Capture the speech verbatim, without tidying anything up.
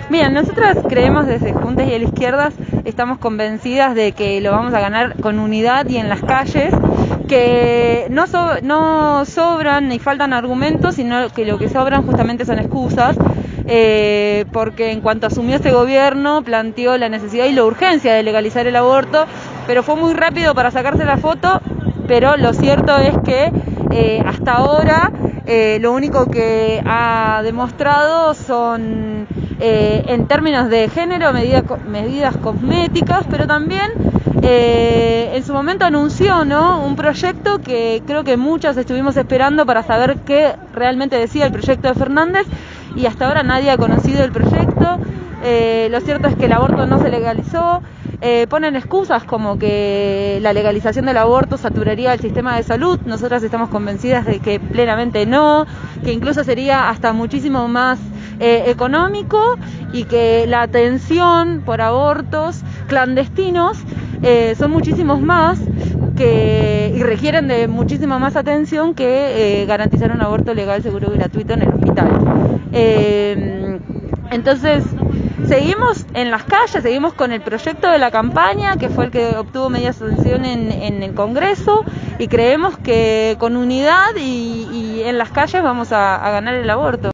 Bien, nosotras creemos desde Juntas y a la Izquierda, estamos convencidas de que lo vamos a ganar con unidad y en las calles, que no, so, no sobran ni faltan argumentos, sino que lo que sobran justamente son excusas, eh, porque en cuanto asumió este gobierno planteó la necesidad y la urgencia de legalizar el aborto, pero fue muy rápido para sacarse la foto, pero lo cierto es que eh, hasta ahora eh, lo único que ha demostrado son eh, en términos de género medida, medidas cosméticas, pero también eh, en su momento anunció, ¿no?, un proyecto que creo que muchos estuvimos esperando para saber qué realmente decía el proyecto de Fernández, y hasta ahora nadie ha conocido el proyecto. Eh, lo cierto es que el aborto no se legalizó. Eh, ponen excusas como que la legalización del aborto saturaría el sistema de salud. Nosotras estamos convencidas de que plenamente no, que incluso sería hasta muchísimo más eh, económico, y que la atención por abortos clandestinos eh, son muchísimos más que, y requieren de muchísima más atención que eh, garantizar un aborto legal, seguro y gratuito en el hospital. Eh, entonces, seguimos en las calles, seguimos con el proyecto de la campaña, que fue el que obtuvo media sanción en, en el Congreso, y creemos que con unidad y, y en las calles vamos a, a ganar el aborto.